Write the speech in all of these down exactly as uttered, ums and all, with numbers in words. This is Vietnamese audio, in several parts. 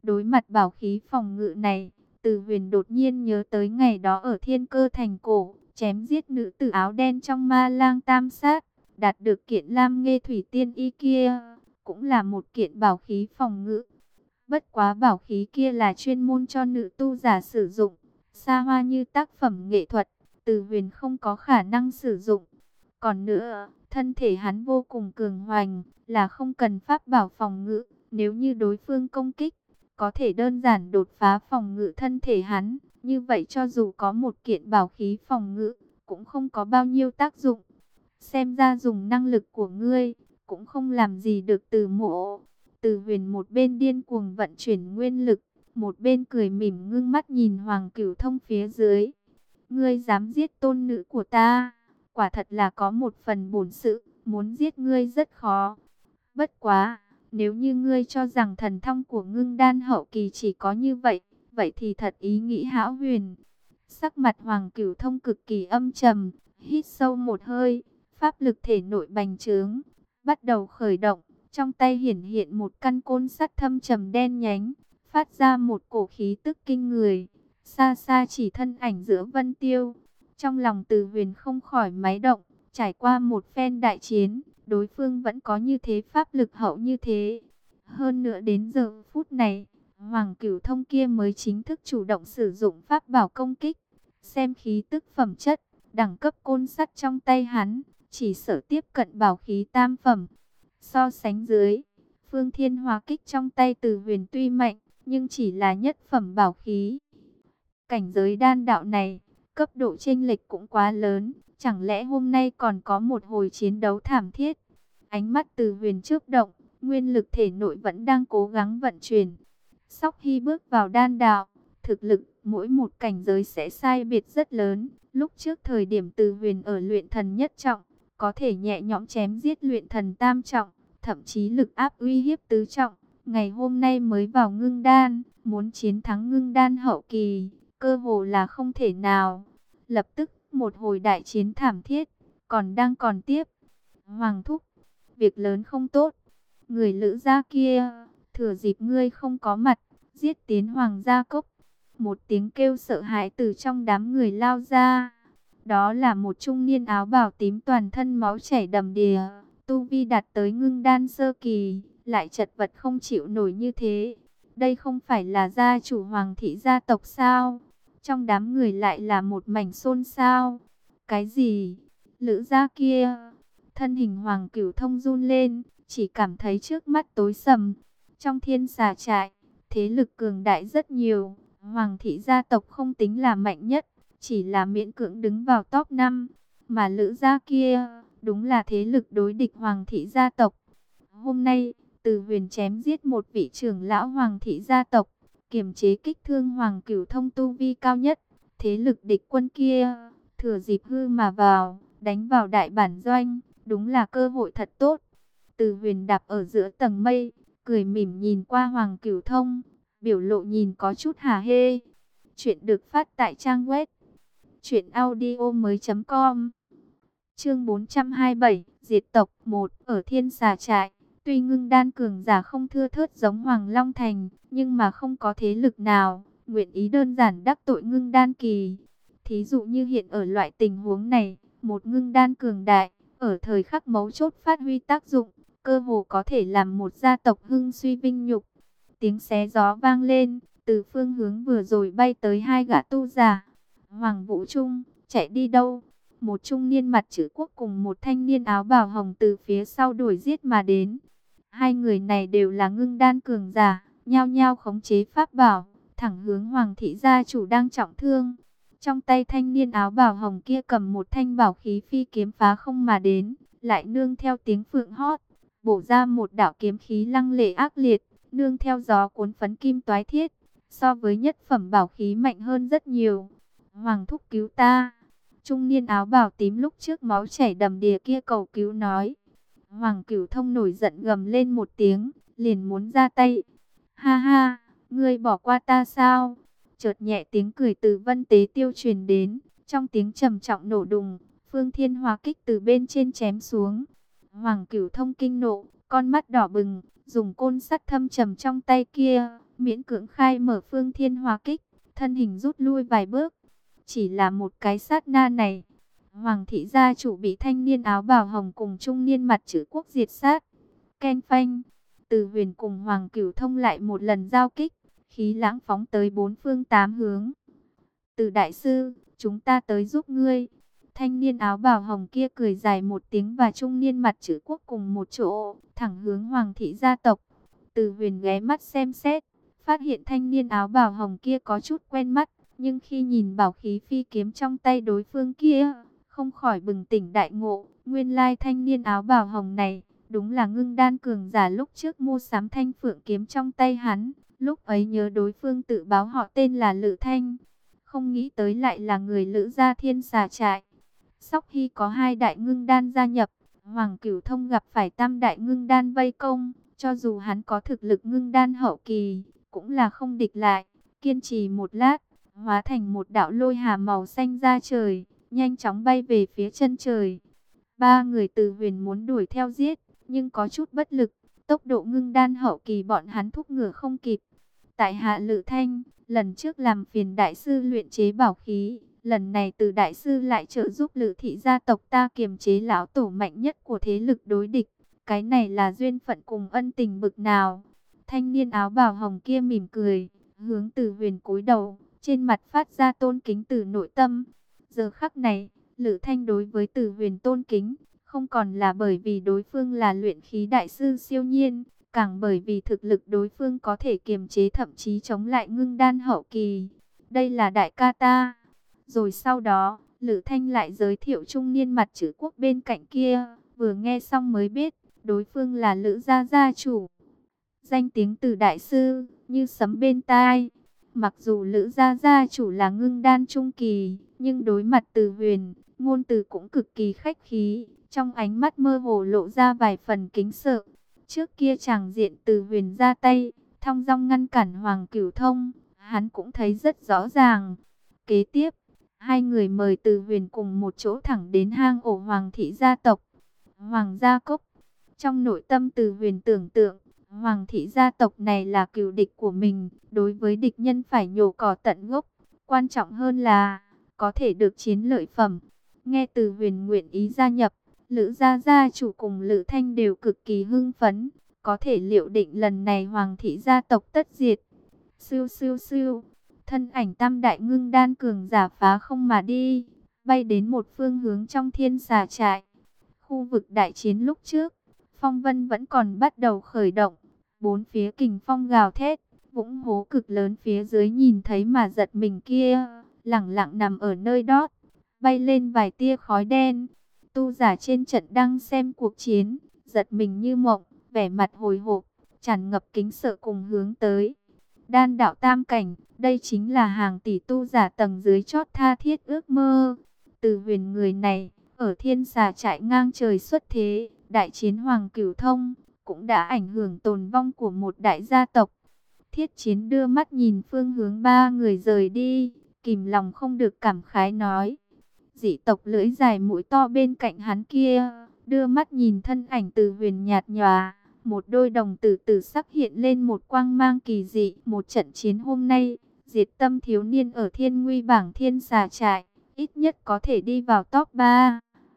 Đối mặt bảo khí phòng ngự này, Từ Huyền đột nhiên nhớ tới ngày đó ở Thiên Cơ Thành Cổ, chém giết nữ tử áo đen trong Ma Lang Tam Sát, đạt được kiện Lam Nghê Thủy Tiên Y kia, cũng là một kiện bảo khí phòng ngự. Bất quá bảo khí kia là chuyên môn cho nữ tu giả sử dụng, xa hoa như tác phẩm nghệ thuật, Từ Huyền không có khả năng sử dụng. Còn nữa, thân thể hắn vô cùng cường hoành, là không cần pháp bảo phòng ngự, nếu như đối phương công kích, có thể đơn giản đột phá phòng ngự thân thể hắn, như vậy cho dù có một kiện bảo khí phòng ngự, cũng không có bao nhiêu tác dụng. Xem ra dùng năng lực của ngươi, cũng không làm gì được Từ Mộ. Từ Huyền một bên điên cuồng vận chuyển nguyên lực, một bên cười mỉm ngưng mắt nhìn Hoàng Cửu Thông phía dưới. Ngươi dám giết tôn nữ của ta, quả thật là có một phần bổn sự, muốn giết ngươi rất khó. Bất quá, nếu như ngươi cho rằng thần thông của ngưng đan hậu kỳ chỉ có như vậy, vậy thì thật ý nghĩ hão huyền. Sắc mặt Hoàng Cửu Thông cực kỳ âm trầm, hít sâu một hơi, pháp lực thể nội bành trướng, bắt đầu khởi động, trong tay hiển hiện một căn côn sắt thâm trầm đen nhánh, phát ra một cổ khí tức kinh người, xa xa chỉ thân ảnh giữa vân tiêu. Trong lòng Từ Huyền không khỏi máy động, trải qua một phen đại chiến, đối phương vẫn có như thế pháp lực hậu như thế. Hơn nữa đến giờ phút này, Hoàng Cửu Thông kia mới chính thức chủ động sử dụng pháp bảo công kích. Xem khí tức phẩm chất, đẳng cấp côn sắt trong tay hắn, chỉ sở tiếp cận bảo khí tam phẩm. So sánh dưới, Phương Thiên Hóa Kích trong tay Từ Huyền tuy mạnh, nhưng chỉ là nhất phẩm bảo khí. Cảnh giới đan đạo này, cấp độ chênh lệch cũng quá lớn, chẳng lẽ hôm nay còn có một hồi chiến đấu thảm thiết? Ánh mắt Từ Huyền chớp động, nguyên lực thể nội vẫn đang cố gắng vận chuyển. Sau khi bước vào đan đạo, thực lực mỗi một cảnh giới sẽ sai biệt rất lớn. Lúc trước thời điểm Từ Huyền ở luyện thần nhất trọng, có thể nhẹ nhõm chém giết luyện thần tam trọng, thậm chí lực áp uy hiếp tứ trọng. Ngày hôm nay mới vào ngưng đan, muốn chiến thắng ngưng đan hậu kỳ, cơ hồ là không thể nào. Lập tức, một hồi đại chiến thảm thiết, còn đang còn tiếp. Hoàng thúc, việc lớn không tốt. Người Lữ gia kia, thừa dịp ngươi không có mặt, giết tiến Hoàng gia cốc. Một tiếng kêu sợ hãi từ trong đám người lao ra. Đó là một trung niên áo bào tím toàn thân máu chảy đầm đìa, tu vi đạt tới ngưng đan sơ kỳ, lại chật vật không chịu nổi như thế. Đây không phải là gia chủ Hoàng thị gia tộc sao? Trong đám người lại là một mảnh xôn xao. Cái gì? Lữ gia kia? Thân hình Hoàng Cửu Thông run lên, chỉ cảm thấy trước mắt tối sầm. Trong thiên xà trại, thế lực cường đại rất nhiều. Hoàng thị gia tộc không tính là mạnh nhất, chỉ là miễn cưỡng đứng vào top năm. Mà Lữ gia kia, đúng là thế lực đối địch Hoàng thị gia tộc. Hôm nay, Từ Huyền chém giết một vị trưởng lão Hoàng thị gia tộc, kiềm chế kích thương Hoàng Cửu Thông tu vi cao nhất. Thế lực địch quân kia, thừa dịp hư mà vào, đánh vào đại bản doanh, đúng là cơ hội thật tốt. Từ Huyền đạp ở giữa tầng mây, cười mỉm nhìn qua Hoàng Cửu Thông, biểu lộ nhìn có chút hả hê. Chuyện được phát tại trang web truyện audio mới chấm com. Chương bốn trăm hai mươi bảy, diệt tộc một. Ở Thiên Xà Trại, tuy ngưng đan cường giả không thưa thớt giống Hoàng Long Thành, nhưng mà không có thế lực nào nguyện ý đơn giản đắc tội ngưng đan kỳ. Thí dụ như hiện ở loại tình huống này, một ngưng đan cường đại, ở thời khắc mấu chốt phát huy tác dụng, cơ hồ có thể làm một gia tộc hưng suy vinh nhục. Tiếng xé gió vang lên, từ phương hướng vừa rồi bay tới hai gã tu giả. Hoàng Vũ Trung, chạy đi đâu? Một trung niên mặt chữ quốc cùng một thanh niên áo bào hồng từ phía sau đuổi giết mà đến. Hai người này đều là ngưng đan cường giả, nhao nhao khống chế pháp bảo, thẳng hướng Hoàng thị gia chủ đang trọng thương. Trong tay thanh niên áo bào hồng kia cầm một thanh bảo khí phi kiếm phá không mà đến, lại nương theo tiếng phượng hót, bổ ra một đạo kiếm khí lăng lệ ác liệt, nương theo gió cuốn phấn kim toái thiết, so với nhất phẩm bảo khí mạnh hơn rất nhiều. Hoàng thúc cứu ta! Trung niên áo bào tím lúc trước máu chảy đầm đìa kia cầu cứu nói. Hoàng Cửu Thông nổi giận gầm lên một tiếng, liền muốn ra tay. Ha ha, ngươi bỏ qua ta sao? Chợt nhẹ tiếng cười từ Vân Tế Tiêu truyền đến, trong tiếng trầm trọng nổ đùng, Phương Thiên Hóa Kích từ bên trên chém xuống. Hoàng Cửu Thông kinh nộ, con mắt đỏ bừng, dùng côn sắt thâm trầm trong tay kia, miễn cưỡng khai mở phương thiên hóa kích, thân hình rút lui vài bước. Chỉ là một cái sát na này, Hoàng thị gia chủ bị thanh niên áo bào hồng cùng trung niên mặt chữ quốc diệt sát. Ken phanh, Từ Huyền cùng Hoàng Cửu Thông lại một lần giao kích, khí lãng phóng tới bốn phương tám hướng. Từ đại sư, chúng ta tới giúp ngươi. Thanh niên áo bào hồng kia cười dài một tiếng và trung niên mặt chữ quốc cùng một chỗ, thẳng hướng Hoàng thị gia tộc. Từ Huyền ghé mắt xem xét, phát hiện thanh niên áo bào hồng kia có chút quen mắt, nhưng khi nhìn bảo khí phi kiếm trong tay đối phương kia, không khỏi bừng tỉnh đại ngộ. Nguyên lai thanh niên áo bào hồng này, đúng là Ngưng Đan cường giả lúc trước mua sắm thanh phượng kiếm trong tay hắn. Lúc ấy nhớ đối phương tự báo họ tên là Lữ Thanh, không nghĩ tới lại là người Lữ gia Thiên Xà Trại. Sóc khi có hai đại ngưng đan gia nhập, Hoàng Cửu Thông gặp phải tam đại ngưng đan vây công, cho dù hắn có thực lực ngưng đan hậu kỳ, cũng là không địch lại. Kiên trì một lát, hóa thành một đạo lôi hà màu xanh ra trời, nhanh chóng bay về phía chân trời. Ba người Từ Huyền muốn đuổi theo giết, nhưng có chút bất lực, tốc độ ngưng đan hậu kỳ bọn hắn thúc ngựa không kịp. Tại hạ Lữ Thanh, lần trước làm phiền đại sư luyện chế bảo khí, lần này từ đại sư lại trợ giúp Lữ thị gia tộc ta kiềm chế lão tổ mạnh nhất của thế lực đối địch. Cái này là duyên phận cùng ân tình bực nào? Thanh niên áo bào hồng kia mỉm cười, hướng Từ Huyền cúi đầu, trên mặt phát ra tôn kính từ nội tâm. Giờ khắc này, Lữ Thanh đối với Từ Huyền tôn kính, không còn là bởi vì đối phương là luyện khí đại sư siêu nhiên, càng bởi vì thực lực đối phương có thể kiềm chế thậm chí chống lại ngưng đan hậu kỳ. Đây là đại ca ta. Rồi sau đó, Lữ Thanh lại giới thiệu trung niên mặt chữ quốc bên cạnh kia, vừa nghe xong mới biết, đối phương là Lữ gia gia chủ. Danh tiếng từ đại sư, như sấm bên tai. Mặc dù Lữ gia gia chủ là ngưng đan trung kỳ, nhưng đối mặt Từ Huyền, ngôn từ cũng cực kỳ khách khí, trong ánh mắt mơ hồ lộ ra vài phần kính sợ. Trước kia chàng diện Từ Huyền ra tay, thong dong ngăn cản Hoàng Cửu Thông, hắn cũng thấy rất rõ ràng. Kế tiếp, hai người mời Từ Huyền cùng một chỗ thẳng đến hang ổ Hoàng thị gia tộc, Hoàng gia cốc. Trong nội tâm Từ Huyền tưởng tượng, Hoàng thị gia tộc này là cừu địch của mình, đối với địch nhân phải nhổ cỏ tận gốc. Quan trọng hơn là, có thể được chiến lợi phẩm. Nghe Từ Huyền nguyện ý gia nhập, Lữ gia gia chủ cùng Lữ Thanh đều cực kỳ hưng phấn, có thể liệu định lần này Hoàng thị gia tộc tất diệt. Siêu siêu siêu, thân ảnh tam đại ngưng đan cường giả phá không mà đi, bay đến một phương hướng trong Thiên Xà Trại. Khu vực đại chiến lúc trước, phong vân vẫn còn bắt đầu khởi động, bốn phía kình phong gào thét, vũng hố cực lớn phía dưới nhìn thấy mà giật mình kia, lẳng lặng nằm ở nơi đó, bay lên vài tia khói đen. Tu giả trên trận đang xem cuộc chiến, giật mình như mộng, vẻ mặt hồi hộp, tràn ngập kính sợ cùng hướng tới. Đan đạo tam cảnh, đây chính là hàng tỷ tu giả tầng dưới chót tha thiết ước mơ. Từ Huyền người này, ở Thiên Xà Trại ngang trời xuất thế, đại chiến Hoàng Cửu Thông, cũng đã ảnh hưởng tồn vong của một đại gia tộc. Thiết Chiến đưa mắt nhìn phương hướng ba người rời đi, kìm lòng không được cảm khái nói. Dị tộc lưỡi dài mũi to bên cạnh hắn kia, đưa mắt nhìn thân ảnh Từ Huyền nhạt nhòa, một đôi đồng tử tử sắc hiện lên một quang mang kỳ dị. Một trận chiến hôm nay, diệt tâm thiếu niên ở thiên nguy bảng Thiên Xà Trại, ít nhất có thể đi vào top ba.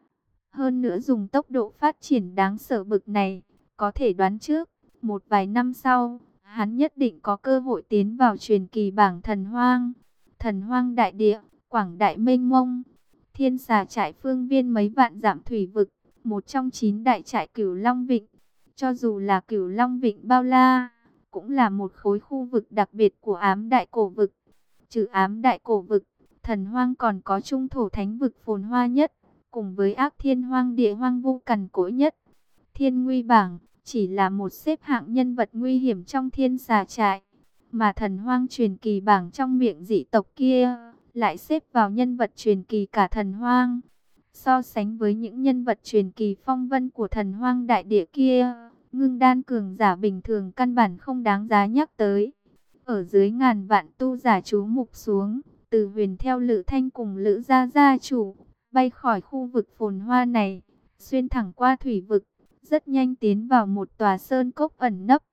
Hơn nữa dùng tốc độ phát triển đáng sợ bực này, có thể đoán trước, một vài năm sau, hắn nhất định có cơ hội tiến vào truyền kỳ bảng thần hoang. Thần hoang đại địa, quảng đại mênh mông, Thiên Xà Trại phương viên mấy vạn dặm thủy vực, một trong chín đại trại Cửu Long Vịnh. Cho dù là Cửu Long Vịnh bao la, cũng là một khối khu vực đặc biệt của Ám Đại Cổ Vực. Trừ Ám Đại Cổ Vực, thần hoang còn có Trung Thổ Thánh Vực phồn hoa nhất, cùng với Ác Thiên Hoang địa hoang vu cằn cỗi nhất. Thiên Nguy Bảng chỉ là một xếp hạng nhân vật nguy hiểm trong Thiên Xà Trại, mà thần hoang truyền kỳ bảng trong miệng dị tộc kia lại xếp vào nhân vật truyền kỳ cả thần hoang. So sánh với những nhân vật truyền kỳ phong vân của thần hoang đại địa kia, ngưng đan cường giả bình thường căn bản không đáng giá nhắc tới. Ở dưới ngàn vạn tu giả chú mục xuống, Từ Huyền theo Lữ Thanh cùng Lữ gia gia chủ, bay khỏi khu vực phồn hoa này, xuyên thẳng qua thủy vực, rất nhanh tiến vào một tòa sơn cốc ẩn nấp.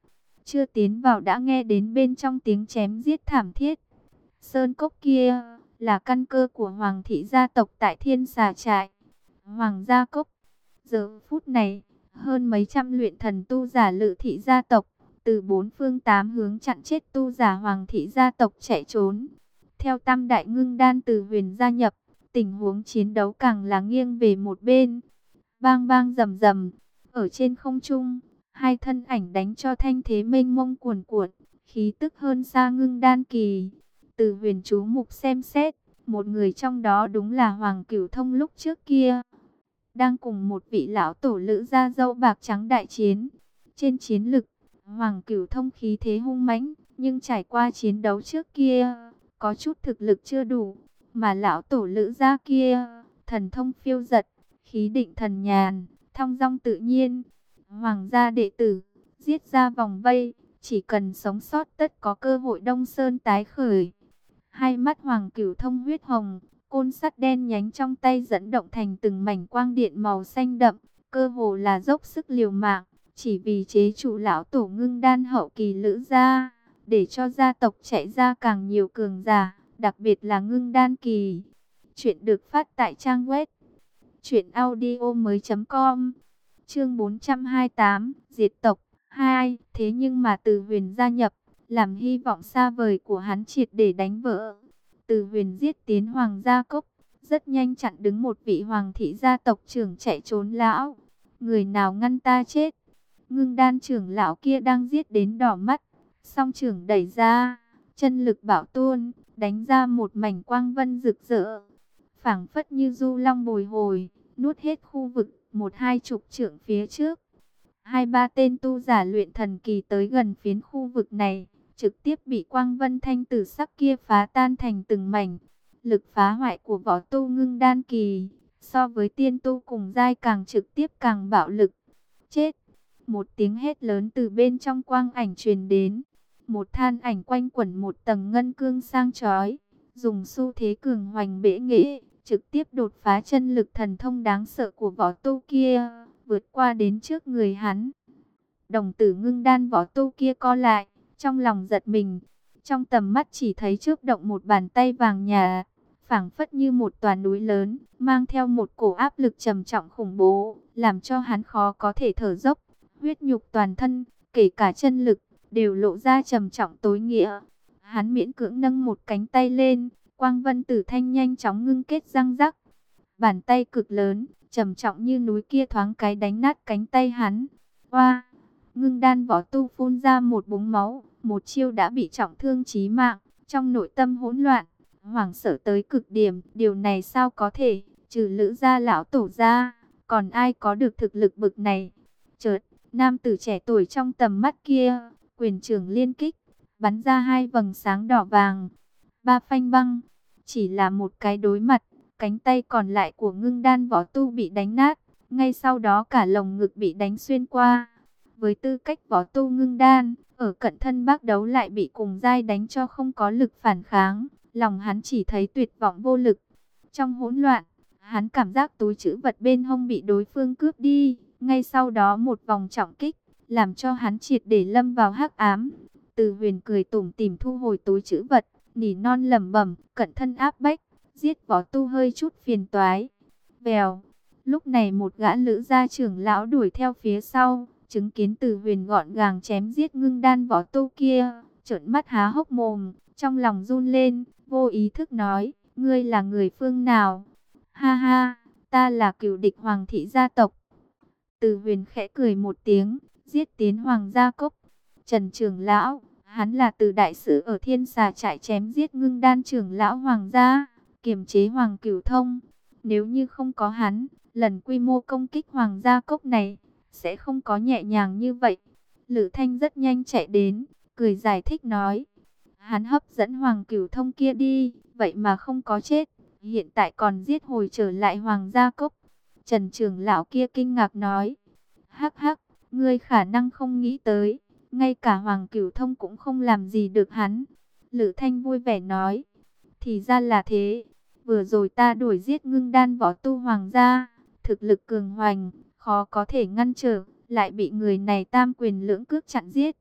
chưa tiến vào đã nghe đến bên trong tiếng chém giết thảm thiết. Sơn cốc kia là căn cơ của Hoàng thị gia tộc tại Thiên Xà Trại. Hoàng gia cốc. Giờ phút này, hơn mấy trăm luyện thần tu giả Lự thị gia tộc, từ bốn phương tám hướng chặn chết tu giả Hoàng thị gia tộc chạy trốn. Theo Tam Đại Ngưng Đan từ Huyền gia nhập, tình huống chiến đấu càng là nghiêng về một bên. Bang bang rầm rầm, ở trên không trung, hai thân ảnh đánh cho thanh thế mênh mông cuồn cuộn, khí tức hơn xa Ngưng Đan kỳ. Từ Huyền chú mục xem xét, một người trong đó đúng là Hoàng Cửu Thông lúc trước kia, đang cùng một vị lão tổ Lữ gia râu bạc trắng đại chiến. Trên chiến lực, Hoàng Cửu Thông khí thế hung mãnh, nhưng trải qua chiến đấu trước kia, có chút thực lực chưa đủ, mà lão tổ Lữ gia kia, thần thông phiêu dật, khí định thần nhàn, thong dong tự nhiên. Hoàng gia đệ tử, giết ra vòng vây, chỉ cần sống sót tất có cơ hội Đông Sơn tái khởi. Hai mắt Hoàng Cửu Thông huyết hồng, côn sắt đen nhánh trong tay dẫn động thành từng mảnh quang điện màu xanh đậm, cơ hồ là dốc sức liều mạng, chỉ vì chế trụ lão tổ Ngưng Đan hậu kỳ Lữ gia, để cho gia tộc chạy ra càng nhiều cường giả, đặc biệt là Ngưng Đan kỳ. Chuyện được phát tại trang web truyện audio mới chấm com. Chương bốn trăm hai mươi tám, diệt tộc hai. Thế nhưng mà Từ Huyền gia nhập, làm hy vọng xa vời của hắn triệt để đánh vỡ. Từ Huyền giết tiến Hoàng gia cốc, rất nhanh chặn đứng một vị Hoàng thị gia tộc trưởng chạy trốn lão. Người nào ngăn ta chết? Ngưng Đan trưởng lão kia đang giết đến đỏ mắt, song trưởng đẩy ra, chân lực bảo tuôn, đánh ra một mảnh quang vân rực rỡ, phảng phất như du long bồi hồi, nuốt hết khu vực một hai chục trượng phía trước. Hai ba tên tu giả luyện thần kỳ tới gần phiến khu vực này, trực tiếp bị quang vân thanh tử sắc kia phá tan thành từng mảnh. Lực phá hoại của võ tu Ngưng Đan kỳ, so với tiên tu cùng giai càng trực tiếp càng bạo lực. Chết! Một tiếng hét lớn từ bên trong quang ảnh truyền đến. Một than ảnh quanh quẩn một tầng ngân cương sang chói, dùng xu thế cường hoành bẽ nghệ, trực tiếp đột phá chân lực thần thông đáng sợ của võ tu kia, vượt qua đến trước người hắn. Đồng tử Ngưng Đan võ tu kia co lại, trong lòng giật mình, trong tầm mắt chỉ thấy chớp động một bàn tay vàng nhà, phảng phất như một tòa núi lớn, mang theo một cổ áp lực trầm trọng khủng bố, làm cho hắn khó có thể thở dốc. Huyết nhục toàn thân, kể cả chân lực, đều lộ ra trầm trọng tối nghĩa. Hắn miễn cưỡng nâng một cánh tay lên, quang vân tử thanh nhanh chóng ngưng kết răng rắc. Bàn tay cực lớn, trầm trọng như núi kia thoáng cái đánh nát cánh tay hắn. Oa! Ngưng Đan võ tu phun ra một búng máu, một chiêu đã bị trọng thương chí mạng, trong nội tâm hỗn loạn, hoảng sợ tới cực điểm. Điều này sao có thể, trừ Lữ gia lão tổ ra, còn ai có được thực lực bực này? Chợt, nam tử trẻ tuổi trong tầm mắt kia, quyền trưởng liên kích, bắn ra hai vầng sáng đỏ vàng. Ba phanh băng, chỉ là một cái đối mặt, cánh tay còn lại của Ngưng Đan võ tu bị đánh nát, ngay sau đó cả lồng ngực bị đánh xuyên qua. Với tư cách võ tu Ngưng Đan, ở cận thân bác đấu lại bị cùng giai đánh cho không có lực phản kháng, lòng hắn chỉ thấy tuyệt vọng vô lực. Trong hỗn loạn, hắn cảm giác túi trữ vật bên hông bị đối phương cướp đi, ngay sau đó một vòng trọng kích, làm cho hắn triệt để lâm vào hắc ám. Từ Huyền cười tủm tỉm thu hồi túi trữ vật, nỉ non lẩm bẩm, cận thân áp bách, giết võ tu hơi chút phiền toái. Vèo, lúc này một gã Lữ gia trưởng lão đuổi theo phía sau, chứng kiến Từ Huyền gọn gàng chém giết Ngưng Đan võ tu kia, trợn mắt há hốc mồm, trong lòng run lên, vô ý thức nói, ngươi là người phương nào? Ha ha, ta là cửu địch Hoàng thị gia tộc. Từ Huyền khẽ cười một tiếng, giết tiến Hoàng gia cốc. Trần trưởng lão, hắn là Từ đại sứ ở Thiên Xà Trại chém giết Ngưng Đan trưởng lão Hoàng gia, kiềm chế Hoàng Cửu Thông. Nếu như không có hắn, lần quy mô công kích Hoàng gia cốc này sẽ không có nhẹ nhàng như vậy. Lữ Thanh rất nhanh chạy đến, cười giải thích nói, hắn hấp dẫn Hoàng Cửu Thông kia đi, vậy mà không có chết, hiện tại còn giết hồi trở lại Hoàng gia cốc. Trần trưởng lão kia kinh ngạc nói, hắc hắc, ngươi khả năng không nghĩ tới, ngay cả Hoàng Cửu Thông cũng không làm gì được hắn. Lữ Thanh vui vẻ nói, thì ra là thế, vừa rồi ta đuổi giết Ngưng Đan võ tu Hoàng gia, thực lực cường hoành, khó có thể ngăn trở, lại bị người này tam quyền lưỡng cước chặn giết.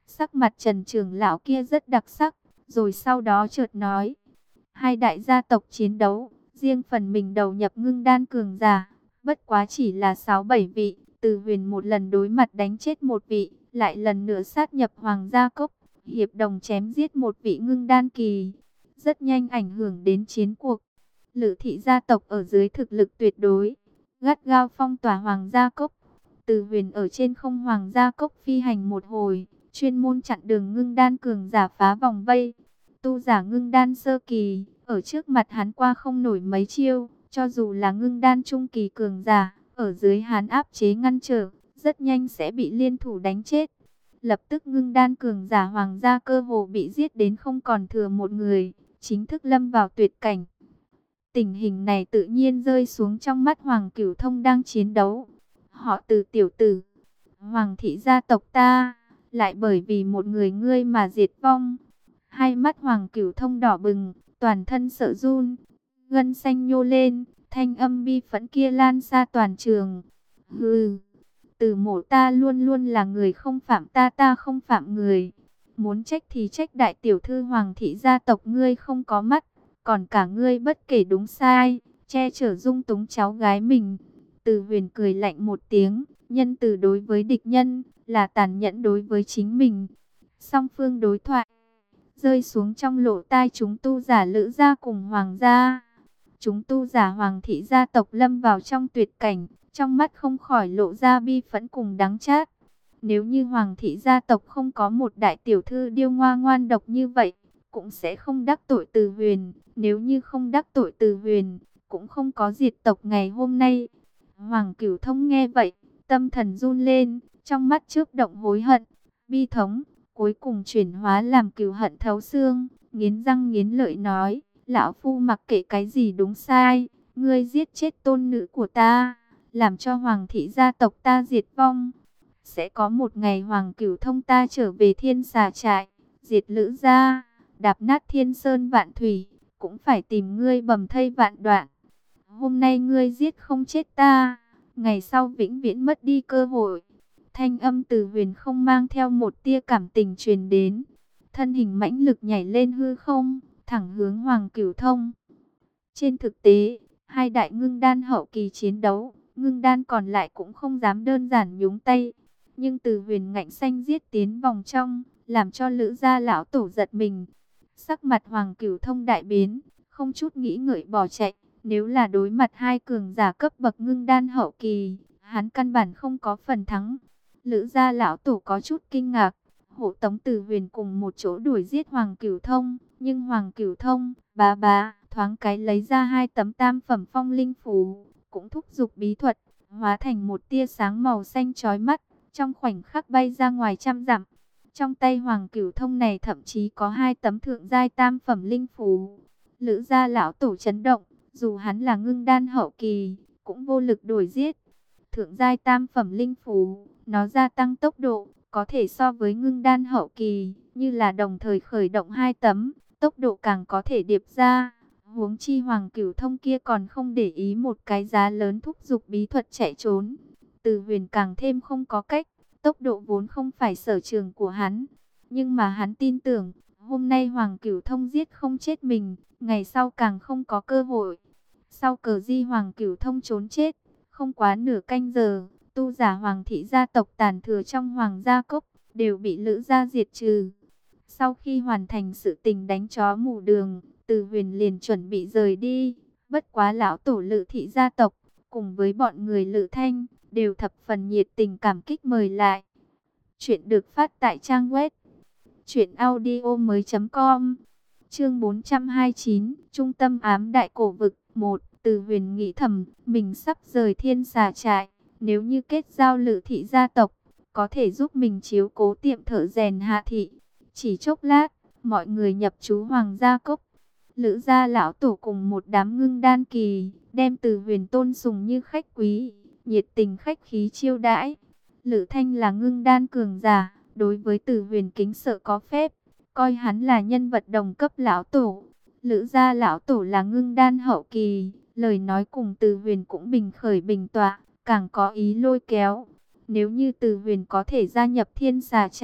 Sắc mặt Trần trưởng lão kia rất đặc sắc, rồi sau đó chợt nói: hai đại gia tộc chiến đấu, riêng phần mình đầu nhập ngưng đan cường giả, bất quá chỉ là sáu bảy vị. Từ Huyền một lần đối mặt đánh chết một vị, lại lần nữa sát nhập Hoàng Gia Cốc, hiệp đồng chém giết một vị ngưng đan kỳ, rất nhanh ảnh hưởng đến chiến cuộc. Lữ thị gia tộc ở dưới thực lực tuyệt đối, gắt gao phong tỏa Hoàng Gia Cốc. Từ Huyền ở trên không Hoàng Gia Cốc phi hành một hồi, chuyên môn chặn đường ngưng đan cường giả phá vòng vây. Tu giả ngưng đan sơ kỳ, ở trước mặt hắn qua không nổi mấy chiêu, cho dù là ngưng đan trung kỳ cường giả, ở dưới hắn áp chế ngăn trở, rất nhanh sẽ bị liên thủ đánh chết. Lập tức ngưng đan cường giả Hoàng gia cơ hồ bị giết đến không còn thừa một người, chính thức lâm vào tuyệt cảnh. Tình hình này tự nhiên rơi xuống trong mắt Hoàng Cửu Thông đang chiến đấu. Họ Từ tiểu tử, Hoàng thị gia tộc ta, lại bởi vì một người ngươi mà diệt vong. Hai mắt Hoàng Cửu Thông đỏ bừng, toàn thân sợ run, gân xanh nhô lên, thanh âm bi phẫn kia lan xa toàn trường. Hừ, Từ mổ ta luôn luôn là người không phạm ta, ta không phạm người. Muốn trách thì trách đại tiểu thư Hoàng thị gia tộc ngươi không có mắt, còn cả ngươi bất kể đúng sai, che chở dung túng cháu gái mình. Từ Huyền cười lạnh một tiếng, nhân từ đối với địch nhân, là tàn nhẫn đối với chính mình. Song phương đối thoại rơi xuống trong lỗ tai chúng tu giả Lữ gia cùng Hoàng gia. Chúng tu giả Hoàng thị gia tộc lâm vào trong tuyệt cảnh, trong mắt không khỏi lộ ra bi phẫn cùng đắng chát. Nếu như Hoàng thị gia tộc không có một đại tiểu thư điêu ngoa ngoan độc như vậy, cũng sẽ không đắc tội Từ Huyền. Nếu như không đắc tội Từ Huyền, cũng không có diệt tộc ngày hôm nay. Hoàng Cửu Thông nghe vậy, tâm thần run lên, trong mắt chớp động hối hận, bi thống, cuối cùng chuyển hóa làm cừu hận thấu xương, nghiến răng nghiến lợi nói: lão phu mặc kệ cái gì đúng sai, ngươi giết chết tôn nữ của ta, làm cho Hoàng thị gia tộc ta diệt vong. Sẽ có một ngày Hoàng Cửu Thông ta trở về Thiên Xà Trại, diệt Lữ gia, đạp nát Thiên Sơn vạn thủy, cũng phải tìm ngươi bầm thây vạn đoạn. Hôm nay ngươi giết không chết ta, ngày sau vĩnh viễn mất đi cơ hội. Thanh âm Từ Huyền không mang theo một tia cảm tình truyền đến, thân hình mãnh lực nhảy lên hư không, thẳng hướng Hoàng Cửu Thông. Trên thực tế, hai đại ngưng đan hậu kỳ chiến đấu, ngưng đan còn lại cũng không dám đơn giản nhúng tay. Nhưng Từ Huyền ngạnh xanh giết tiến vòng trong, làm cho Lữ gia lão tổ giật mình. Sắc mặt Hoàng Cửu Thông đại biến, không chút nghĩ ngợi bỏ chạy. Nếu là đối mặt hai cường giả cấp bậc ngưng đan hậu kỳ, hắn căn bản không có phần thắng. Lữ gia lão tổ có chút kinh ngạc, hộ tống Từ Huyền cùng một chỗ đuổi giết Hoàng Cửu Thông. Nhưng Hoàng Cửu Thông, bá bá, thoáng cái lấy ra hai tấm tam phẩm phong linh phù, cũng thúc giục bí thuật, hóa thành một tia sáng màu xanh chói mắt, trong khoảnh khắc bay ra ngoài trăm dặm. Trong tay Hoàng Cửu Thông này thậm chí có hai tấm thượng giai tam phẩm linh phù. Lữ gia lão tổ chấn động, dù hắn là ngưng đan hậu kỳ, cũng vô lực đuổi giết. Thượng giai tam phẩm linh phù, nó gia tăng tốc độ, có thể so với ngưng đan hậu kỳ, như là đồng thời khởi động hai tấm, tốc độ càng có thể điệp ra. Huống chi Hoàng Cửu Thông kia còn không để ý một cái giá lớn thúc giục bí thuật chạy trốn. Từ Huyền càng thêm không có cách, tốc độ vốn không phải sở trường của hắn. Nhưng mà hắn tin tưởng, hôm nay Hoàng Cửu Thông giết không chết mình, ngày sau càng không có cơ hội. Sau cờ di Hoàng Cửu Thông trốn chết, không quá nửa canh giờ, tu giả Hoàng thị gia tộc tàn thừa trong Hoàng gia cốc, đều bị Lữ gia diệt trừ. Sau khi hoàn thành sự tình đánh chó mù đường, Từ Huyền liền chuẩn bị rời đi. Bất quá lão tổ Lữ thị gia tộc, cùng với bọn người Lữ Thanh, đều thập phần nhiệt tình cảm kích mời lại. Chuyện được phát tại trang web truyện audio mới chấm com. Chương bốn trăm hai mươi chín, Trung tâm ám đại cổ vực một. Từ Huyền nghĩ thầm, mình sắp rời Thiên Xà Trại, nếu như kết giao Lữ thị gia tộc, có thể giúp mình chiếu cố tiệm thợ rèn Hạ thị. Chỉ chốc lát, mọi người nhập trú Hoàng gia cốc. Lữ gia lão tổ cùng một đám ngưng đan kỳ, đem Từ Huyền tôn sùng như khách quý, nhiệt tình khách khí chiêu đãi. Lữ Thanh là ngưng đan cường giả, đối với Từ Huyền kính sợ có phép, coi hắn là nhân vật đồng cấp lão tổ. Lữ gia lão tổ là ngưng đan hậu kỳ, lời nói cùng Từ Huyền cũng bình khởi bình tọa, càng có ý lôi kéo. Nếu như Từ Huyền có thể gia nhập Thiên Xà Trại,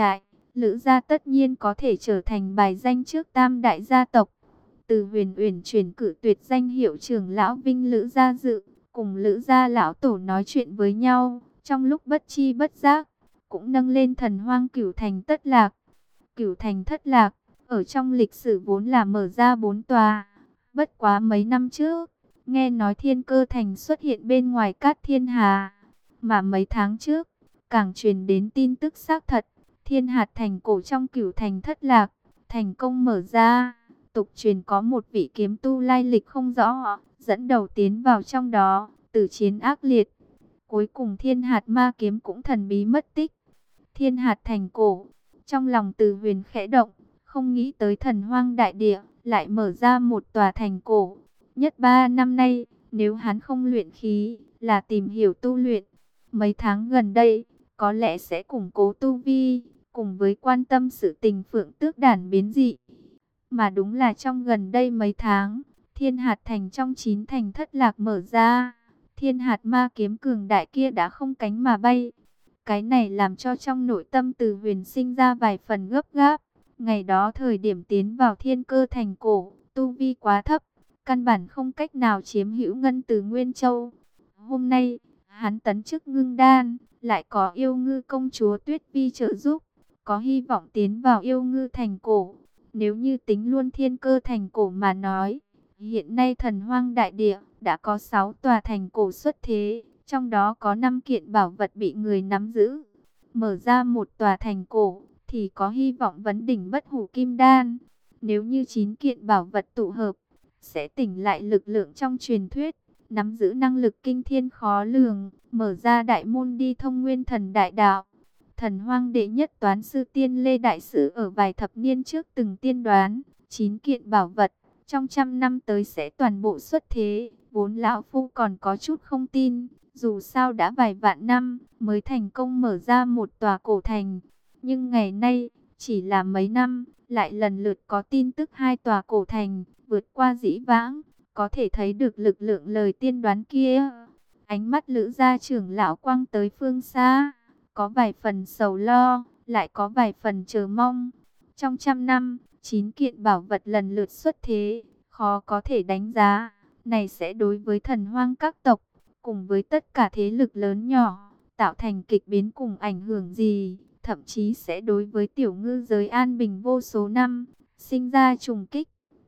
Lữ gia tất nhiên có thể trở thành bài danh trước tam đại gia tộc. Từ Huyền Uyển chuyển cử tuyệt danh hiệu trưởng lão Vinh Lữ gia dự, cùng Lữ gia lão tổ nói chuyện với nhau, trong lúc bất chi bất giác, cũng nâng lên thần hoang Cửu Thành Thất Lạc. Cửu Thành Thất Lạc, ở trong lịch sử vốn là mở ra bốn tòa, bất quá mấy năm trước, nghe nói Thiên Cơ Thành xuất hiện bên ngoài Cát Thiên Hà, mà mấy tháng trước, càng truyền đến tin tức xác thật, Thiên Hạt Thành cổ trong Cửu Thành Thất Lạc, thành công mở ra. Tục truyền có một vị kiếm tu lai lịch không rõ, dẫn đầu tiến vào trong đó, tử chiến ác liệt. Cuối cùng Thiên Hạt Ma kiếm cũng thần bí mất tích. Thiên Hạt Thành cổ, trong lòng Từ Huyền khẽ động, không nghĩ tới thần hoang đại địa, lại mở ra một tòa thành cổ. Nhất ba năm nay, nếu hắn không luyện khí, là tìm hiểu tu luyện. Mấy tháng gần đây, có lẽ sẽ củng cố tu vi, cùng với quan tâm sự tình Phượng Tước đản biến dị. Mà đúng là trong gần đây mấy tháng, Thiên Hạt Thành trong chín thành thất lạc mở ra. Thiên Hạt Ma kiếm cường đại kia đã không cánh mà bay. Cái này làm cho trong nội tâm Từ Huyền sinh ra vài phần gấp gáp. Ngày đó thời điểm tiến vào Thiên Cơ Thành cổ, tu vi quá thấp, căn bản không cách nào chiếm hữu ngân từ Nguyên Châu. Hôm nay, hắn tấn chức ngưng đan, lại có yêu ngư công chúa Tuyết Vi trợ giúp, có hy vọng tiến vào yêu ngư thành cổ. Nếu như tính luôn Thiên Cơ Thành cổ mà nói, hiện nay thần hoang đại địa đã có sáu tòa thành cổ xuất thế, trong đó có năm kiện bảo vật bị người nắm giữ. Mở ra một tòa thành cổ thì có hy vọng vấn đỉnh bất hủ kim đan. Nếu như chín kiện bảo vật tụ hợp, sẽ tỉnh lại lực lượng trong truyền thuyết, nắm giữ năng lực kinh thiên khó lường, mở ra đại môn đi thông nguyên thần đại đạo. Thần hoang đệ nhất toán sư Tiên Lê Đại Sư ở vài thập niên trước từng tiên đoán, chín kiện bảo vật, trong trăm năm tới sẽ toàn bộ xuất thế. Vốn lão phu còn có chút không tin, dù sao đã vài vạn năm mới thành công mở ra một tòa cổ thành. Nhưng ngày nay, chỉ là mấy năm, lại lần lượt có tin tức hai tòa cổ thành, vượt qua dĩ vãng, có thể thấy được lực lượng lời tiên đoán kia. Ánh mắt Lữ gia trưởng lão quang tới phương xa, có vài phần sầu lo, lại có vài phần chờ mong. Trong trăm năm, chín kiện bảo vật lần lượt xuất thế, khó có thể đánh giá. Này sẽ đối với thần hoang các tộc, cùng với tất cả thế lực lớn nhỏ, tạo thành kịch biến cùng ảnh hưởng gì, thậm chí sẽ đối với tiểu ngư giới an bình vô số năm, sinh ra trùng kích.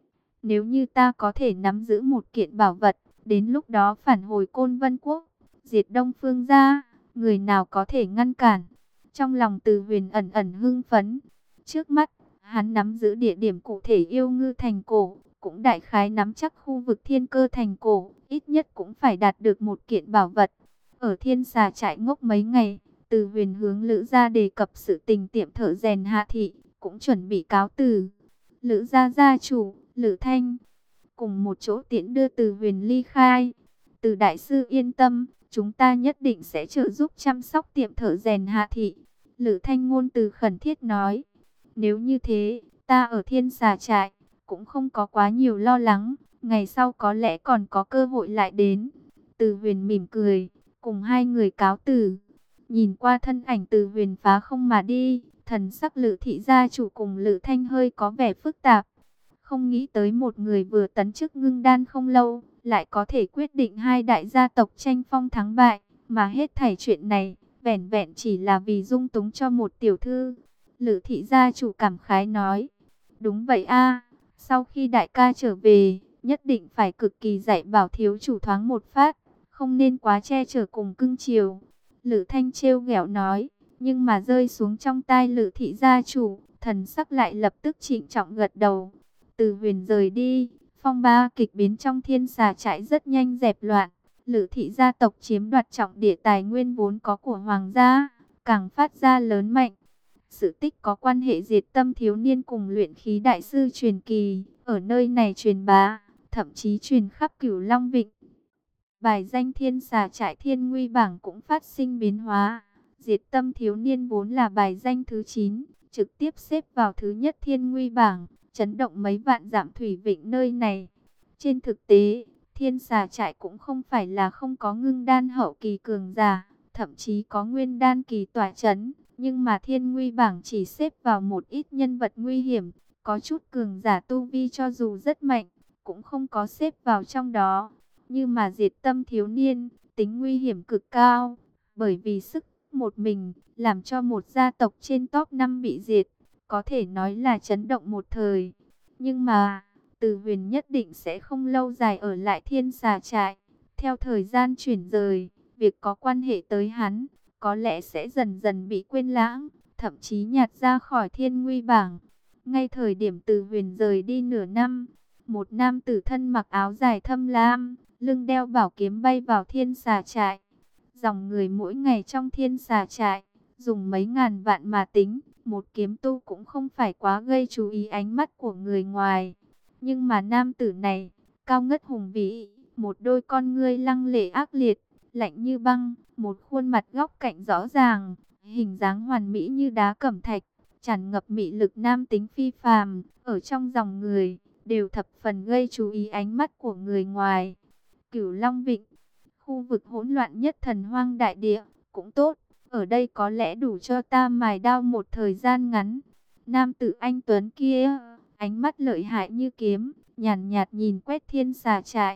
Nếu như ta có thể nắm giữ một kiện bảo vật, đến lúc đó phản hồi Côn Vân Quốc, diệt Đông Phương gia, người nào có thể ngăn cản? Trong lòng Từ Huyền ẩn ẩn hưng phấn. Trước mắt, hắn nắm giữ địa điểm cụ thể yêu ngư thành cổ, cũng đại khái nắm chắc khu vực Thiên Cơ Thành cổ, ít nhất cũng phải đạt được một kiện bảo vật. Ở Thiên Xà trại ngốc mấy ngày, Từ Huyền hướng Lữ gia đề cập sự tình tiệm thợ rèn Hạ thị, cũng chuẩn bị cáo từ. Lữ gia gia chủ, Lữ Thanh, cùng một chỗ tiễn đưa Từ Huyền ly khai. Từ đại sư yên tâm, chúng ta nhất định sẽ trợ giúp chăm sóc tiệm thợ rèn Hạ thị. Lữ Thanh ngôn từ khẩn thiết nói. Nếu như thế, ta ở Thiên Xà trại cũng không có quá nhiều lo lắng, ngày sau có lẽ còn có cơ hội lại đến. Từ Huyền mỉm cười, cùng hai người cáo từ. Nhìn qua thân ảnh Từ Huyền phá không mà đi, thần sắc Lữ thị gia chủ cùng Lữ Thanh hơi có vẻ phức tạp. Không nghĩ tới một người vừa tấn chức ngưng đan không lâu, lại có thể quyết định hai đại gia tộc tranh phong thắng bại, mà hết thảy chuyện này, vẻn vẹn chỉ là vì dung túng cho một tiểu thư. Lữ thị gia chủ cảm khái nói, đúng vậy a, sau khi đại ca trở về, nhất định phải cực kỳ dạy bảo thiếu chủ thoáng một phát, không nên quá che chở cùng cưng chiều. Lữ Thanh trêu ghẹo nói, nhưng mà rơi xuống trong tai Lữ thị gia chủ, thần sắc lại lập tức trịnh trọng gật đầu. Từ Huyền rời đi, phong ba kịch biến trong Thiên Xà trại rất nhanh dẹp loạn. Lữ thị gia tộc chiếm đoạt trọng địa tài nguyên vốn có của hoàng gia, càng phát ra lớn mạnh. Sự tích có quan hệ diệt tâm thiếu niên cùng luyện khí đại sư truyền kỳ, ở nơi này truyền bá, thậm chí truyền khắp Cửu Long Vịnh. Bài danh Thiên Xà trại thiên nguy bảng cũng phát sinh biến hóa. Diệt tâm thiếu niên vốn là bài danh thứ chín, trực tiếp xếp vào thứ nhất thiên nguy bảng, chấn động mấy vạn dặm thủy vịnh nơi này. Trên thực tế, Thiên Xà trại cũng không phải là không có ngưng đan hậu kỳ cường giả, thậm chí có nguyên đan kỳ tỏa chấn. Nhưng mà thiên nguy bảng chỉ xếp vào một ít nhân vật nguy hiểm, có chút cường giả tu vi cho dù rất mạnh, cũng không có xếp vào trong đó. Như mà diệt tâm thiếu niên, tính nguy hiểm cực cao, bởi vì sức một mình, làm cho một gia tộc trên top năm bị diệt, có thể nói là chấn động một thời. Nhưng mà, Từ Huyền nhất định sẽ không lâu dài ở lại Thiên Xà Trại. Theo thời gian chuyển rời, việc có quan hệ tới hắn, có lẽ sẽ dần dần bị quên lãng, thậm chí nhạt ra khỏi thiên nguy bảng. Ngay thời điểm Từ Huyền rời đi nửa năm, một nam tử thân mặc áo dài thâm lam, lưng đeo bảo kiếm bay vào Thiên Xà Trại. Dòng người mỗi ngày trong Thiên Xà Trại, dùng mấy ngàn vạn mà tính, một kiếm tu cũng không phải quá gây chú ý ánh mắt của người ngoài. Nhưng mà nam tử này, cao ngất hùng vĩ, một đôi con ngươi lăng lệ ác liệt, lạnh như băng, một khuôn mặt góc cạnh rõ ràng, hình dáng hoàn mỹ như đá cẩm thạch, tràn ngập mị lực nam tính phi phàm, ở trong dòng người, đều thập phần gây chú ý ánh mắt của người ngoài. Cửu Long Vịnh, khu vực hỗn loạn nhất thần hoang đại địa, cũng tốt, ở đây có lẽ đủ cho ta mài đao một thời gian ngắn. Nam tử anh tuấn kia, ánh mắt lợi hại như kiếm, nhàn nhạt, nhìn quét Thiên Xà Trại.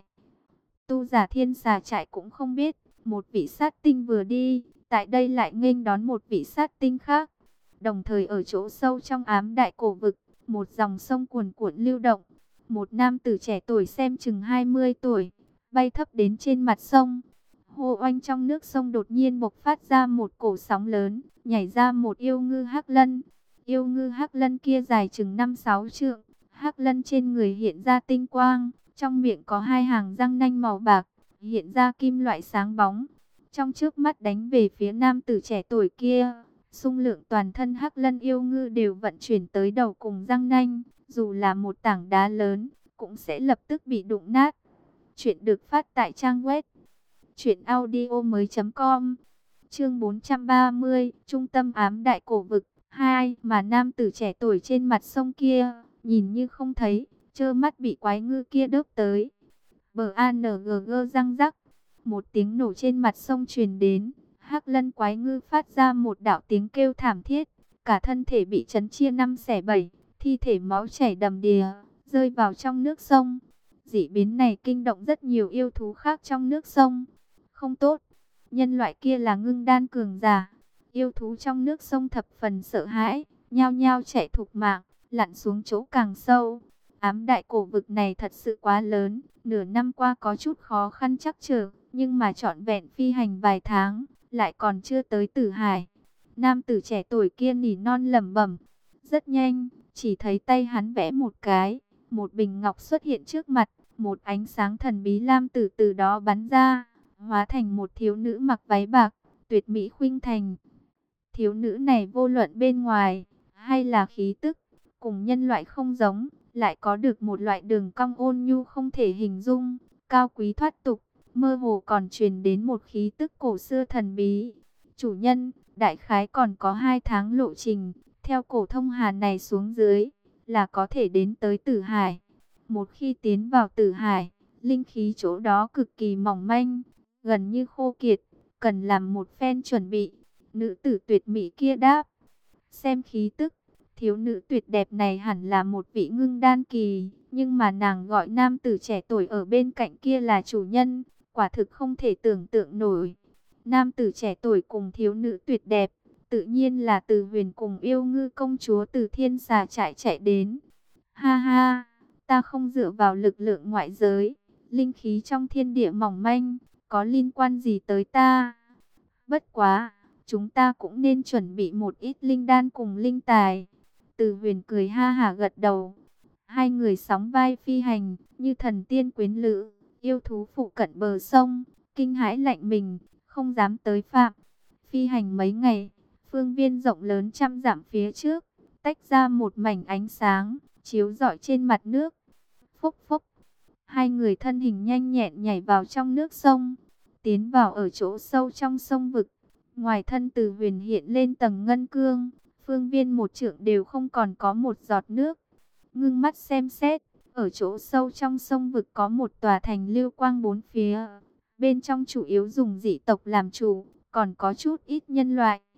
Tu giả Thiên Xà Trại cũng không biết, một vị sát tinh vừa đi, tại đây lại nghênh đón một vị sát tinh khác. Đồng thời ở chỗ sâu trong ám đại cổ vực, một dòng sông cuồn cuộn lưu động. Một nam tử trẻ tuổi xem chừng hai mươi tuổi, bay thấp đến trên mặt sông. Hô oanh, trong nước sông đột nhiên bộc phát ra một cổ sóng lớn, nhảy ra một yêu ngư hắc lân. Yêu ngư hắc lân kia dài chừng năm sáu trượng, hắc lân trên người hiện ra tinh quang, trong miệng có hai hàng răng nanh màu bạc, hiện ra kim loại sáng bóng. Trong trước mắt đánh về phía nam tử trẻ tuổi kia, xung lượng toàn thân hắc lân yêu ngư đều vận chuyển tới đầu cùng răng nanh, dù là một tảng đá lớn, cũng sẽ lập tức bị đụng nát. Chuyện được phát tại trang web truyện audio mới chấm com. Chương bốn trăm ba mươi, Trung tâm ám đại cổ vực hai. Mà nam tử trẻ tuổi trên mặt sông kia, nhìn như không thấy, trơ mắt bị quái ngư kia đớp tới. Bờ a en giê giê răng rắc, một tiếng nổ trên mặt sông truyền đến. Hắc lân quái ngư phát ra một đạo tiếng kêu thảm thiết, cả thân thể bị chấn chia năm xẻ bảy, thi thể máu chảy đầm đìa, rơi vào trong nước sông. Dị biến này kinh động rất nhiều yêu thú khác trong nước sông. Không tốt, nhân loại kia là ngưng đan cường giả. Yêu thú trong nước sông thập phần sợ hãi, nhao nhao chạy thục mạng, lặn xuống chỗ càng sâu. Ám đại cổ vực này thật sự quá lớn, nửa năm qua có chút khó khăn trắc trở, nhưng mà trọn vẹn phi hành vài tháng, lại còn chưa tới Tử Hải. Nam tử trẻ tuổi kia nỉ non lẩm bẩm. Rất nhanh, chỉ thấy tay hắn vẽ một cái, một bình ngọc xuất hiện trước mặt, một ánh sáng thần bí lam tử từ đó bắn ra, hóa thành một thiếu nữ mặc váy bạc, tuyệt mỹ khuynh thành. Thiếu nữ này vô luận bên ngoài, hay là khí tức, cùng nhân loại không giống, lại có được một loại đường cong ôn nhu không thể hình dung, cao quý thoát tục, mơ hồ còn truyền đến một khí tức cổ xưa thần bí. Chủ nhân, đại khái còn có hai tháng lộ trình, theo cổ thông hà này xuống dưới, là có thể đến tới Tử Hải. Một khi tiến vào Tử Hải, linh khí chỗ đó cực kỳ mỏng manh, gần như khô kiệt, cần làm một phen chuẩn bị. Nữ tử tuyệt mỹ kia đáp. Xem khí tức, thiếu nữ tuyệt đẹp này hẳn là một vị ngưng đan kỳ, nhưng mà nàng gọi nam tử trẻ tuổi ở bên cạnh kia là chủ nhân, quả thực không thể tưởng tượng nổi. Nam tử trẻ tuổi cùng thiếu nữ tuyệt đẹp, tự nhiên là Từ Huyền cùng yêu ngư công chúa từ Thiên Xà Trại chạy đến. Ha ha, ta không dựa vào lực lượng ngoại giới, linh khí trong thiên địa mỏng manh, có liên quan gì tới ta? Bất quá, chúng ta cũng nên chuẩn bị một ít linh đan cùng linh tài. Từ Huyền cười ha hả gật đầu. Hai người sóng vai phi hành, như thần tiên quyến lữ, yêu thú phụ cận bờ sông, kinh hãi lạnh mình, không dám tới phạm. Phi hành mấy ngày, phương viên rộng lớn trăm dặm phía trước, tách ra một mảnh ánh sáng, chiếu rọi trên mặt nước. Phúc phúc, hai người thân hình nhanh nhẹn nhảy vào trong nước sông, tiến vào ở chỗ sâu trong sông vực. Ngoài thân Từ Huyền hiện lên tầng ngân cương, phương viên một trượng đều không còn có một giọt nước. Ngưng mắt xem xét, ở chỗ sâu trong sông vực có một tòa thành lưu quang bốn phía. Bên trong chủ yếu dùng dị tộc làm chủ, còn có chút ít nhân loại.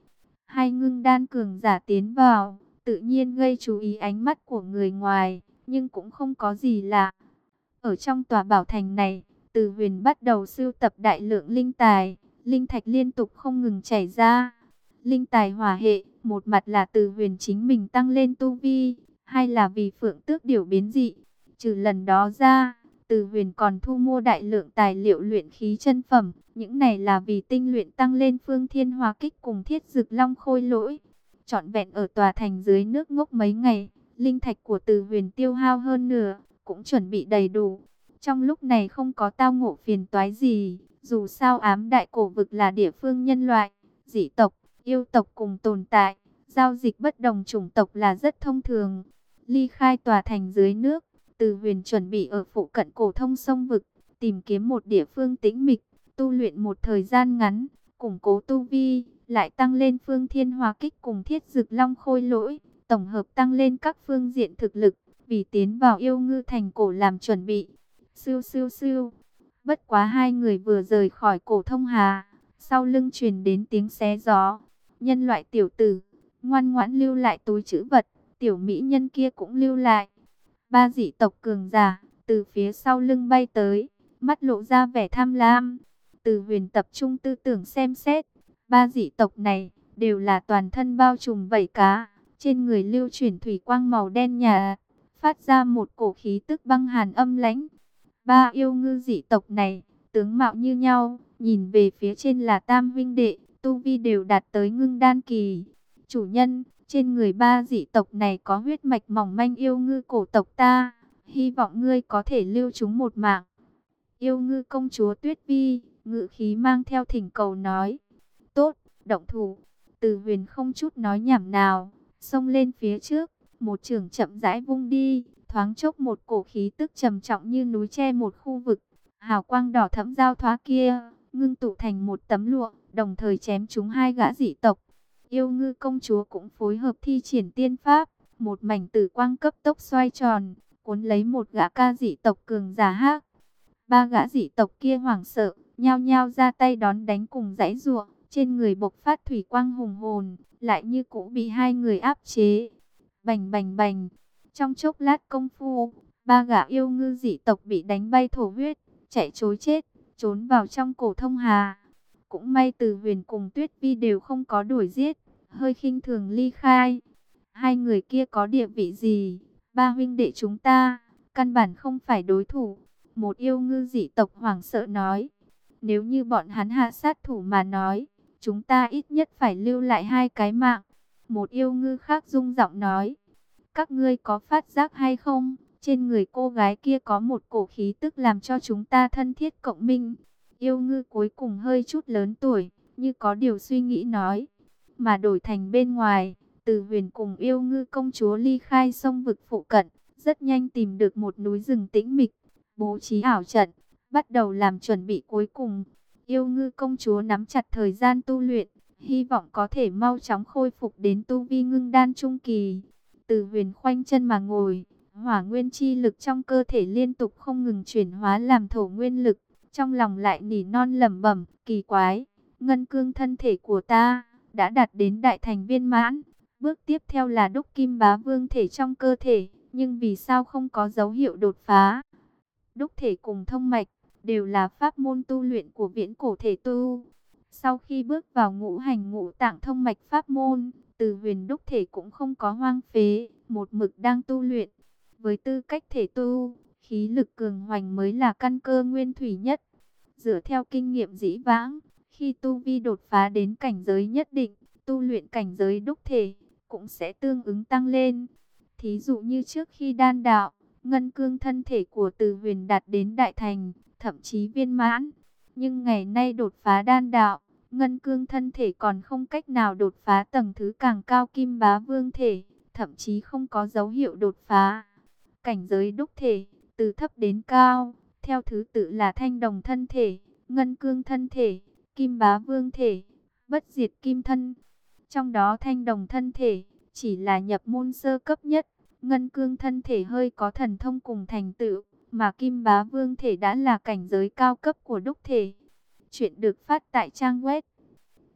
Hai ngưng đan cường giả tiến vào, tự nhiên gây chú ý ánh mắt của người ngoài, nhưng cũng không có gì lạ. Ở trong tòa bảo thành này, Từ Huyền bắt đầu sưu tập đại lượng linh tài, linh thạch liên tục không ngừng chảy ra. Linh tài hỏa hệ, một mặt là Từ Huyền chính mình tăng lên tu vi, hai là vì Phượng Tước điểu biến dị. Trừ lần đó ra, Từ Huyền còn thu mua đại lượng tài liệu luyện khí chân phẩm, những này là vì tinh luyện tăng lên Phương Thiên Hỏa Kích cùng Thiết Dực Long Khôi Lỗi. Trọn vẹn ở tòa thành dưới nước ngốc mấy ngày, linh thạch của Từ Huyền tiêu hao hơn nửa, cũng chuẩn bị đầy đủ. Trong lúc này không có tao ngộ phiền toái gì, dù sao ám đại cổ vực là địa phương nhân loại, dị tộc, yêu tộc cùng tồn tại, giao dịch bất đồng chủng tộc là rất thông thường. Ly khai tòa thành dưới nước, Từ Huyền chuẩn bị ở phụ cận cổ thông sông vực, tìm kiếm một địa phương tĩnh mịch, tu luyện một thời gian ngắn, củng cố tu vi, lại tăng lên Phương Thiên Hỏa Kích cùng Thiết Dực Long Khôi Lỗi, tổng hợp tăng lên các phương diện thực lực, vì tiến vào Yêu Ngư thành cổ làm chuẩn bị. Siêu siêu siêu. Bất quá hai người vừa rời khỏi cổ thông hà, sau lưng truyền đến tiếng xé gió. Nhân loại tiểu tử, ngoan ngoãn lưu lại túi trữ vật, tiểu mỹ nhân kia cũng lưu lại. Ba dị tộc cường giả từ phía sau lưng bay tới, mắt lộ ra vẻ tham lam. Từ Huyền tập trung tư tưởng xem xét, ba dị tộc này đều là toàn thân bao trùm vảy cá, trên người lưu chuyển thủy quang màu đen nhạt, phát ra một cổ khí tức băng hàn âm lãnh. Ba yêu ngư dị tộc này, tướng mạo như nhau, nhìn về phía trên là tam huynh đệ, tu vi đều đạt tới ngưng đan kỳ. Chủ nhân, trên người ba dị tộc này có huyết mạch mỏng manh yêu ngư cổ tộc ta, hy vọng ngươi có thể lưu chúng một mạng. Yêu ngư công chúa Tuyết Vi, ngự khí mang theo thỉnh cầu nói. Tốt, động thủ. Từ Huyền không chút nói nhảm nào, xông lên phía trước, một chưởng chậm rãi vung đi. Thoáng chốc một cổ khí tức trầm trọng như núi che một khu vực, hào quang đỏ thẫm giao thoa kia, ngưng tụ thành một tấm lụa, đồng thời chém trúng hai gã dị tộc. Yêu ngư công chúa cũng phối hợp thi triển tiên pháp, một mảnh tử quang cấp tốc xoay tròn, cuốn lấy một gã ca dị tộc cường giả hắc. Ba gã dị tộc kia hoảng sợ, nhao nhao ra tay đón đánh cùng giãy giụa, trên người bộc phát thủy quang hùng hồn, lại như cũ bị hai người áp chế. Bành bành bành. Trong chốc lát công phu, ba gã yêu ngư dị tộc bị đánh bay thổ huyết, chạy trối chết, trốn vào trong cổ thông hà. Cũng may Từ Huyền cùng Tuyết Vi đều không có đuổi giết, hơi khinh thường ly khai. Hai người kia có địa vị gì? Ba huynh đệ chúng ta, căn bản không phải đối thủ. Một yêu ngư dị tộc hoảng sợ nói. Nếu như bọn hắn hạ sát thủ mà nói, chúng ta ít nhất phải lưu lại hai cái mạng. Một yêu ngư khác rung giọng nói. Các ngươi có phát giác hay không? Trên người cô gái kia có một cổ khí tức làm cho chúng ta thân thiết cộng minh. Yêu ngư cuối cùng hơi chút lớn tuổi, như có điều suy nghĩ nói. Mà đổi thành bên ngoài, Từ Huyền cùng yêu ngư công chúa ly khai sông vực phụ cận, rất nhanh tìm được một núi rừng tĩnh mịch, bố trí ảo trận, bắt đầu làm chuẩn bị cuối cùng. Yêu ngư công chúa nắm chặt thời gian tu luyện, hy vọng có thể mau chóng khôi phục đến tu vi ngưng đan trung kỳ. Từ Huyền khoanh chân mà ngồi, hỏa nguyên chi lực trong cơ thể liên tục không ngừng chuyển hóa làm thổ nguyên lực, trong lòng lại nỉ non lẩm bẩm, kỳ quái, ngân cương thân thể của ta đã đạt đến đại thành viên mãn, bước tiếp theo là đúc kim bá vương thể trong cơ thể, nhưng vì sao không có dấu hiệu đột phá? Đúc thể cùng thông mạch đều là pháp môn tu luyện của viễn cổ thể tu. Sau khi bước vào ngũ hành ngũ tạng thông mạch pháp môn, Từ Huyền đúc thể cũng không có hoang phế, một mực đang tu luyện. Với tư cách thể tu, khí lực cường hoành mới là căn cơ nguyên thủy nhất. Dựa theo kinh nghiệm dĩ vãng, khi tu vi đột phá đến cảnh giới nhất định, tu luyện cảnh giới đúc thể cũng sẽ tương ứng tăng lên. Thí dụ như trước khi đan đạo, ngân cương thân thể của Từ Huyền đạt đến đại thành, thậm chí viên mãn. Nhưng ngày nay đột phá đan đạo, ngân cương thân thể còn không cách nào đột phá tầng thứ càng cao kim bá vương thể, thậm chí không có dấu hiệu đột phá. Cảnh giới đúc thể, từ thấp đến cao, theo thứ tự là thanh đồng thân thể, ngân cương thân thể, kim bá vương thể, bất diệt kim thân. Trong đó thanh đồng thân thể chỉ là nhập môn sơ cấp nhất, ngân cương thân thể hơi có thần thông cùng thành tựu, mà kim bá vương thể đã là cảnh giới cao cấp của đúc thể. Chuyện được phát tại trang web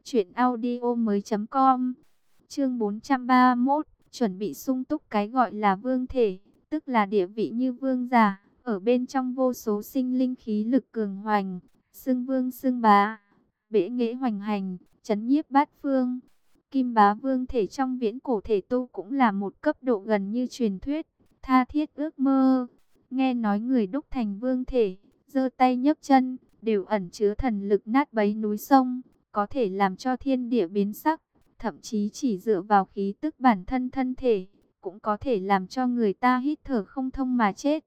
Chuyện audio mới com. Chương bốn trăm ba mươi mốt. Chuẩn bị sung túc. Cái gọi là vương thể, tức là địa vị như vương giả. Ở bên trong vô số sinh linh khí lực cường hoành, xưng vương xưng bá, bệ nghệ hoành hành, chấn nhiếp bát phương. Kim bá vương thể trong viễn cổ thể tu cũng là một cấp độ gần như truyền thuyết, tha thiết ước mơ. Nghe nói người đúc thành vương thể, giơ tay nhấc chân, đều ẩn chứa thần lực nát bấy núi sông, có thể làm cho thiên địa biến sắc. Thậm chí chỉ dựa vào khí tức bản thân thân thể, cũng có thể làm cho người ta hít thở không thông mà chết.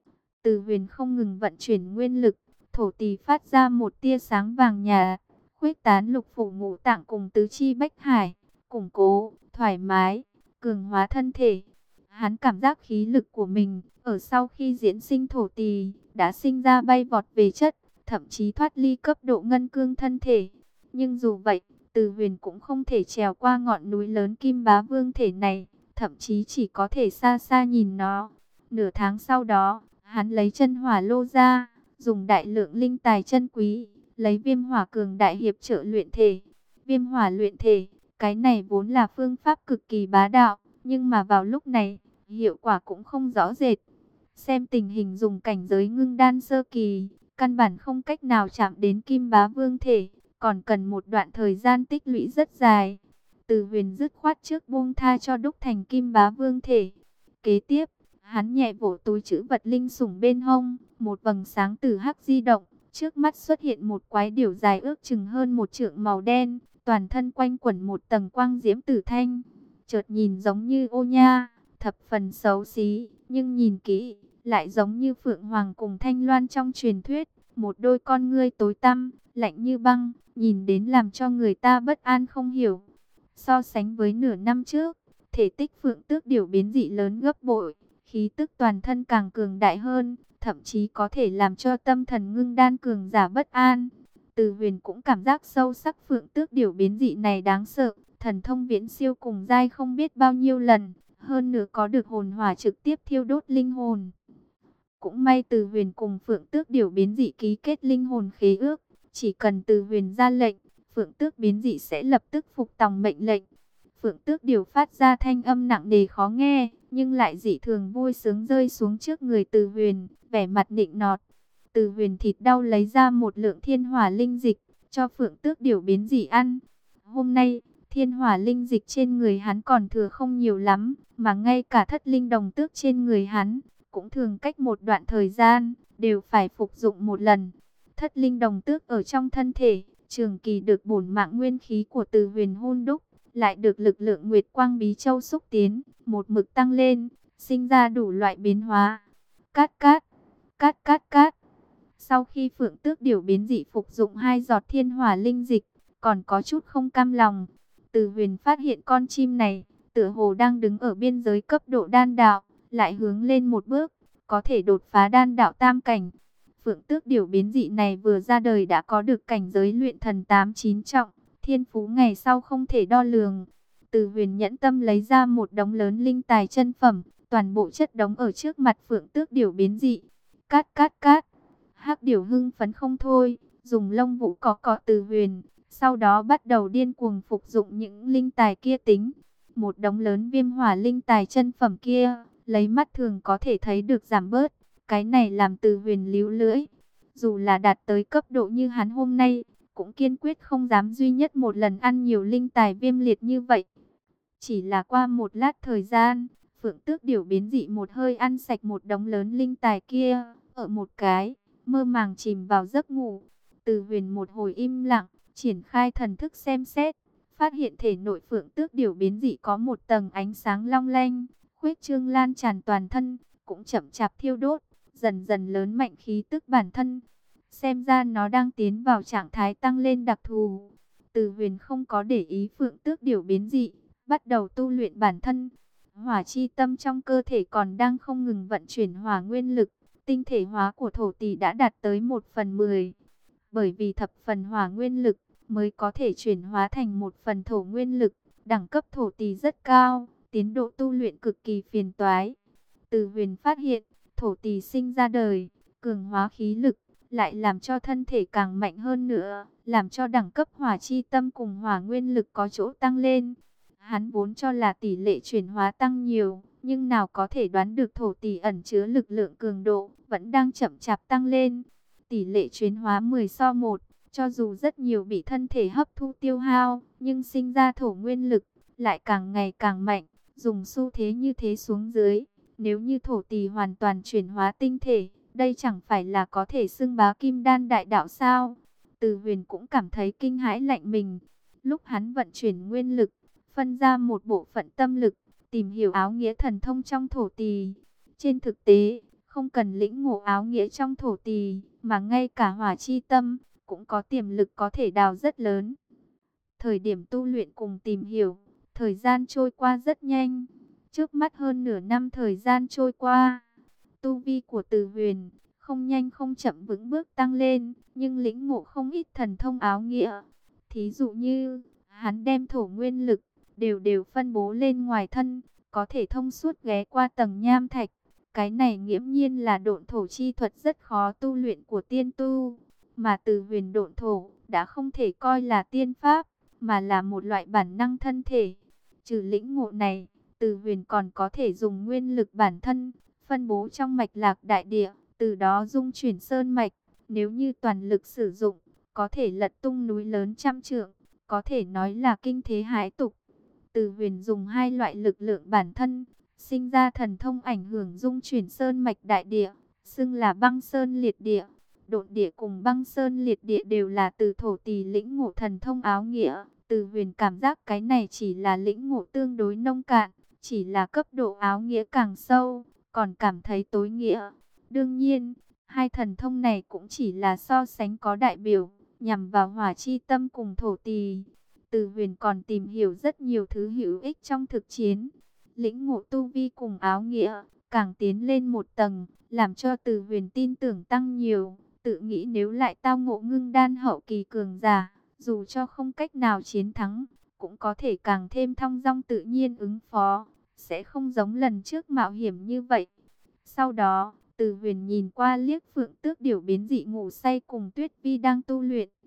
Từ Huyền không ngừng vận chuyển nguyên lực, thổ tỳ phát ra một tia sáng vàng nhạt, khuếch tán lục phủ ngũ tạng cùng tứ chi bách hải, củng cố, thoải mái, cường hóa thân thể. Hắn cảm giác khí lực của mình, ở sau khi diễn sinh thổ tỳ, đã sinh ra bay vọt về chất, thậm chí thoát ly cấp độ ngân cương thân thể. Nhưng dù vậy, Từ Huyền cũng không thể trèo qua ngọn núi lớn Kim Bá Vương thể này, thậm chí chỉ có thể xa xa nhìn nó. Nửa tháng sau đó, hắn lấy chân hỏa lô ra, dùng đại lượng linh tài chân quý, lấy viêm hỏa cường đại hiệp trợ luyện thể. Viêm hỏa luyện thể, cái này vốn là phương pháp cực kỳ bá đạo, nhưng mà vào lúc này, hiệu quả cũng không rõ rệt. Xem tình hình dùng cảnh giới ngưng đan sơ kỳ, căn bản không cách nào chạm đến Kim Bá Vương thể, còn cần một đoạn thời gian tích lũy rất dài. Từ Huyền dứt khoát trước buông tha cho đúc thành Kim Bá Vương thể. Kế tiếp, hắn nhẹ vỗ túi trữ vật linh sủng bên hông, một vầng sáng tử hắc di động, trước mắt xuất hiện một quái điểu dài ước chừng hơn một trượng màu đen, toàn thân quanh quẩn một tầng quang diễm tử thanh, chợt nhìn giống như ô nha, thập phần xấu xí, nhưng nhìn kỹ, lại giống như phượng hoàng cùng thanh loan trong truyền thuyết, một đôi con ngươi tối tăm, lạnh như băng, nhìn đến làm cho người ta bất an không hiểu. So sánh với nửa năm trước, thể tích phượng tước điểu biến dị lớn gấp bội, khí tức toàn thân càng cường đại hơn, thậm chí có thể làm cho tâm thần ngưng đan cường giả bất an. Từ Huyền cũng cảm giác sâu sắc phượng tước điểu biến dị này đáng sợ, thần thông viễn siêu cùng giai không biết bao nhiêu lần, hơn nữa có được hồn hỏa trực tiếp thiêu đốt linh hồn. Cũng may Từ Huyền cùng phượng tước điểu biến dị ký kết linh hồn khế ước, chỉ cần Từ Huyền ra lệnh, phượng tước biến dị sẽ lập tức phục tòng mệnh lệnh. Phượng tước điểu phát ra thanh âm nặng nề khó nghe, nhưng lại dị thường vui sướng rơi xuống trước người Từ Huyền, vẻ mặt nịnh nọt. Từ Huyền thịt đau lấy ra một lượng thiên hỏa linh dịch, cho phượng tước điểu biến dị ăn. Hôm nay, thiên hỏa linh dịch trên người hắn còn thừa không nhiều lắm, mà ngay cả thất linh đồng tước trên người hắn, cũng thường cách một đoạn thời gian, đều phải phục dụng một lần. Thất linh đồng tước ở trong thân thể, trường kỳ được bổn mạng nguyên khí của Từ Huyền hôn đúc, lại được lực lượng Nguyệt Quang Bí Châu xúc tiến, một mực tăng lên, sinh ra đủ loại biến hóa. Cát cát, cát cát cát. Sau khi phượng tước điểu biến dị phục dụng hai giọt thiên hỏa linh dịch, còn có chút không cam lòng. Từ Huyền phát hiện con chim này, tựa hồ đang đứng ở biên giới cấp độ đan đạo, lại hướng lên một bước, có thể đột phá đan đạo tam cảnh. Phượng tước điểu biến dị này vừa ra đời đã có được cảnh giới luyện thần tám chín trọng, thiên phú ngày sau không thể đo lường. Từ Huyền nhẫn tâm lấy ra một đống lớn linh tài chân phẩm, toàn bộ chất đống ở trước mặt phượng tước điểu biến dị. Cát cát cát, hắc điểu hưng phấn không thôi, dùng lông vũ cọ cọ Từ Huyền, sau đó bắt đầu điên cuồng phục dụng những linh tài kia tính. Một đống lớn viêm hỏa linh tài chân phẩm kia, lấy mắt thường có thể thấy được giảm bớt. Cái này làm Từ Huyền líu lưỡi. Dù là đạt tới cấp độ như hắn hôm nay, cũng kiên quyết không dám duy nhất một lần ăn nhiều linh tài viêm liệt như vậy. Chỉ là qua một lát thời gian, phượng tước điểu biến dị một hơi ăn sạch một đống lớn linh tài kia, ở một cái, mơ màng chìm vào giấc ngủ. Từ Huyền một hồi im lặng, triển khai thần thức xem xét, phát hiện thể nội phượng tước điểu biến dị có một tầng ánh sáng long lanh, khuếch trương lan tràn toàn thân, cũng chậm chạp thiêu đốt, dần dần lớn mạnh khí tức bản thân. Xem ra nó đang tiến vào trạng thái tăng lên đặc thù. Từ Huyền không có để ý phượng tước điểu biến dị, bắt đầu tu luyện bản thân. Hỏa chi tâm trong cơ thể còn đang không ngừng vận chuyển hỏa nguyên lực, tinh thể hóa của thổ tỷ đã đạt tới một phần mười. Bởi vì thập phần hỏa nguyên lực mới có thể chuyển hóa thành một phần thổ nguyên lực, đẳng cấp thổ tỷ rất cao, tiến độ tu luyện cực kỳ phiền toái. Từ Huyền phát hiện, thổ tỷ sinh ra đời, cường hóa khí lực, lại làm cho thân thể càng mạnh hơn nữa, làm cho đẳng cấp hỏa chi tâm cùng hỏa nguyên lực có chỗ tăng lên. Hắn vốn cho là tỷ lệ chuyển hóa tăng nhiều, nhưng nào có thể đoán được thổ tỷ ẩn chứa lực lượng cường độ, vẫn đang chậm chạp tăng lên. Tỷ lệ chuyển hóa mười so một, cho dù rất nhiều bị thân thể hấp thu tiêu hao, nhưng sinh ra thổ nguyên lực, lại càng ngày càng mạnh. Dùng xu thế như thế xuống dưới, nếu như thổ tỷ hoàn toàn chuyển hóa tinh thể, đây chẳng phải là có thể xưng bá kim đan đại đạo sao? Từ Huyền cũng cảm thấy kinh hãi lạnh mình. Lúc hắn vận chuyển nguyên lực, phân ra một bộ phận tâm lực, tìm hiểu áo nghĩa thần thông trong thổ tỳ. Trên thực tế, không cần lĩnh ngộ áo nghĩa trong thổ tỳ, mà ngay cả hỏa chi tâm cũng có tiềm lực có thể đào rất lớn. Thời điểm tu luyện cùng tìm hiểu, thời gian trôi qua rất nhanh. Trước mắt hơn nửa năm thời gian trôi qua, tu vi của Từ Huyền không nhanh không chậm vững bước tăng lên, nhưng lĩnh ngộ không ít thần thông áo nghĩa. Thí dụ như, hắn đem thổ nguyên lực đều đều phân bố lên ngoài thân, có thể thông suốt ghé qua tầng nham thạch. Cái này nghiễm nhiên là độn thổ chi thuật rất khó tu luyện của tiên tu, mà Từ Huyền độn thổ đã không thể coi là tiên pháp, mà là một loại bản năng thân thể. Trừ lĩnh ngộ này, Từ Huyền còn có thể dùng nguyên lực bản thân, phân bố trong mạch lạc đại địa, từ đó dung chuyển sơn mạch. Nếu như toàn lực sử dụng, có thể lật tung núi lớn trăm trượng, có thể nói là kinh thế hãi tục. Từ Huyền dùng hai loại lực lượng bản thân, sinh ra thần thông ảnh hưởng dung chuyển sơn mạch đại địa, xưng là băng sơn liệt địa. Độn địa cùng băng sơn liệt địa đều là từ thổ tỳ lĩnh ngộ thần thông áo nghĩa. Từ Huyền cảm giác cái này chỉ là lĩnh ngộ tương đối nông cạn, chỉ là cấp độ áo nghĩa càng sâu, còn cảm thấy tối nghĩa. Đương nhiên, hai thần thông này cũng chỉ là so sánh có đại biểu, nhằm vào hỏa chi tâm cùng thổ tỳ. Từ Huyền còn tìm hiểu rất nhiều thứ hữu ích trong thực chiến. Lĩnh ngộ tu vi cùng áo nghĩa, càng tiến lên một tầng, làm cho Từ Huyền tin tưởng tăng nhiều. Tự nghĩ nếu lại tao ngộ ngưng đan hậu kỳ cường giả, dù cho không cách nào chiến thắng, cũng có thể càng thêm thong dong tự nhiên ứng phó, sẽ không giống lần trước mạo hiểm như vậy. Sau đó, Từ Huyền nhìn qua liếc Phượng Tước điểu biến dị ngủ say cùng Tuyết Vi đang tu luyện.